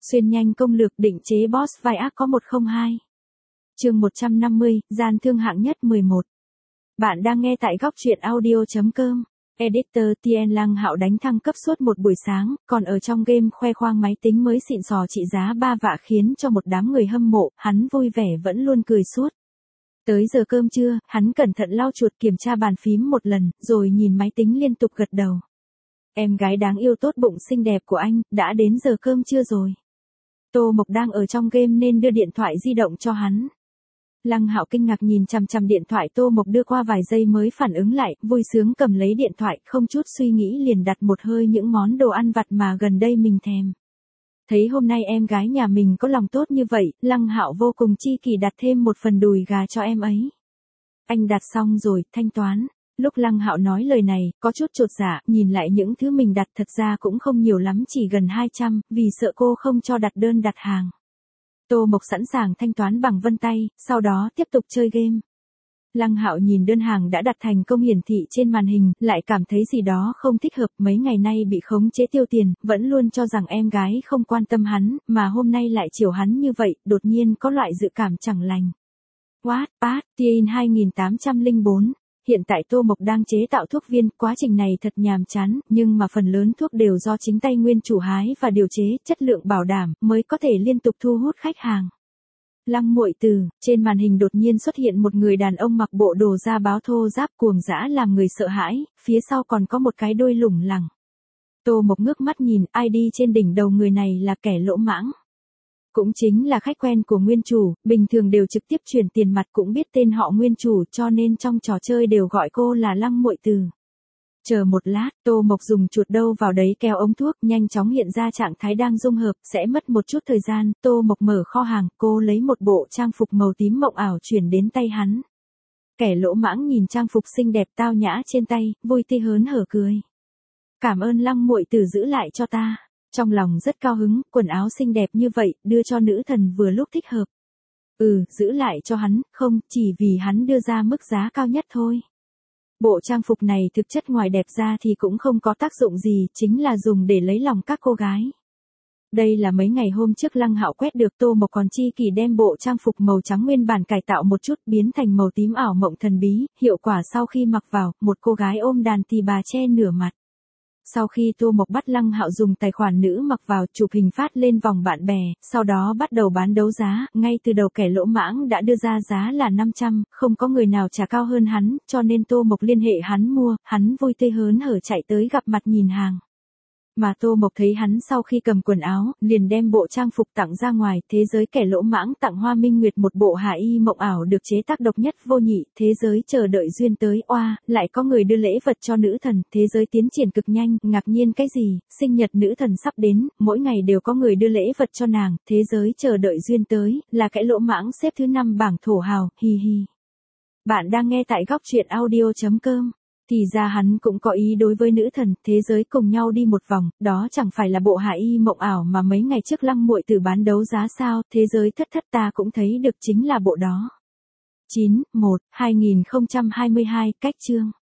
Xuyên nhanh công lược định chế boss vai ác có 102. Chương 150, gian thương hạng nhất 11. Bạn đang nghe tại góc truyện audio.com. Editor Tien Lăng Hạo đánh thăng cấp suốt một buổi sáng, còn ở trong game khoe khoang máy tính mới xịn sò trị giá 3 vạn khiến cho một đám người hâm mộ, hắn vui vẻ vẫn luôn cười suốt. Tới giờ cơm trưa, hắn cẩn thận lau chuột kiểm tra bàn phím một lần, rồi nhìn máy tính liên tục gật đầu. Em gái đáng yêu tốt bụng xinh đẹp của anh, đã đến giờ cơm trưa rồi. Tô Mộc đang ở trong game nên đưa điện thoại di động cho hắn. Lăng Hạo kinh ngạc nhìn chằm chằm điện thoại Tô Mộc đưa qua vài giây mới phản ứng lại, vui sướng cầm lấy điện thoại, không chút suy nghĩ liền đặt một hơi những món đồ ăn vặt mà gần đây mình thèm. Thấy hôm nay em gái nhà mình có lòng tốt như vậy, Lăng Hạo vô cùng chi kỷ đặt thêm một phần đùi gà cho em ấy. Anh đặt xong rồi, thanh toán. Lúc Lăng Hạo nói lời này, có chút chột dạ, nhìn lại những thứ mình đặt thật ra cũng không nhiều lắm, chỉ gần 200, vì sợ cô không cho đặt đơn đặt hàng. Tô Mộc sẵn sàng thanh toán bằng vân tay, sau đó tiếp tục chơi game. Lăng Hạo nhìn đơn hàng đã đặt thành công hiển thị trên màn hình, lại cảm thấy gì đó không thích hợp, mấy ngày nay bị khống chế tiêu tiền, vẫn luôn cho rằng em gái không quan tâm hắn, mà hôm nay lại chiều hắn như vậy, đột nhiên có loại dự cảm chẳng lành. Wattpad, Teen 2804. Hiện tại Tô Mộc đang chế tạo thuốc viên, quá trình này thật nhàm chán, nhưng mà phần lớn thuốc đều do chính tay nguyên chủ hái và điều chế, chất lượng bảo đảm, mới có thể liên tục thu hút khách hàng. Lăng Muội Từ, trên màn hình đột nhiên xuất hiện một người đàn ông mặc bộ đồ da báo thô ráp cuồng dã làm người sợ hãi, phía sau còn có một cái đuôi lủng lẳng. Tô Mộc ngước mắt nhìn, ID trên đỉnh đầu người này là kẻ lỗ mãng. Cũng chính là khách quen của nguyên chủ, bình thường đều trực tiếp chuyển tiền mặt, cũng biết tên họ nguyên chủ cho nên trong trò chơi đều gọi cô là Lăng Muội Từ. Chờ một lát, Tô Mộc dùng chuột đâu vào đấy kéo ống thuốc, nhanh chóng hiện ra trạng thái đang dung hợp, sẽ mất một chút thời gian. Tô Mộc mở kho hàng, cô lấy một bộ trang phục màu tím mộng ảo chuyển đến tay hắn. Kẻ lỗ mãng nhìn trang phục xinh đẹp tao nhã trên tay, vui tươi hớn hở cười. Cảm ơn Lăng Muội Từ giữ lại cho ta. Trong lòng rất cao hứng, quần áo xinh đẹp như vậy, đưa cho nữ thần vừa lúc thích hợp. Giữ lại cho hắn, không, chỉ vì hắn đưa ra mức giá cao nhất thôi. Bộ trang phục này thực chất ngoài đẹp ra thì cũng không có tác dụng gì, chính là dùng để lấy lòng các cô gái. Đây là mấy ngày hôm trước Lăng Hạo quét được, Tô Mộc còn chi kỷ đem bộ trang phục màu trắng nguyên bản cải tạo một chút, biến thành màu tím ảo mộng thần bí, hiệu quả sau khi mặc vào, một cô gái ôm đàn tỳ bà che nửa mặt. Sau khi Tô Mộc bắt Lăng Hạo dùng tài khoản nữ mặc vào, chụp hình phát lên vòng bạn bè, sau đó bắt đầu bán đấu giá, ngay từ đầu kẻ lỗ mãng đã đưa ra giá là 500, không có người nào trả cao hơn hắn, cho nên Tô Mộc liên hệ hắn mua, hắn vui tươi hớn hở chạy tới gặp mặt nhìn hàng. Mà Tô Mộc thấy hắn sau khi cầm quần áo, liền đem bộ trang phục tặng ra ngoài, thế giới kẻ lỗ mãng tặng Hoa Minh Nguyệt một bộ hạ y mộng ảo được chế tác độc nhất vô nhị, thế giới chờ đợi duyên tới, lại có người đưa lễ vật cho nữ thần, thế giới tiến triển cực nhanh, ngạc nhiên cái gì, sinh nhật nữ thần sắp đến, mỗi ngày đều có người đưa lễ vật cho nàng, thế giới chờ đợi duyên tới, là kẻ lỗ mãng xếp thứ 5 bảng thổ hào, hi hi. Bạn đang nghe tại góc truyện audio.com. Thì ra hắn cũng có ý đối với nữ thần, thế giới cùng nhau đi một vòng, đó chẳng phải là bộ hạ y mộng ảo mà mấy ngày trước Lăng Muội Từ bán đấu giá sao, thế giới thất thất ta cũng thấy được chính là bộ đó. 9/1/2022, cách chương.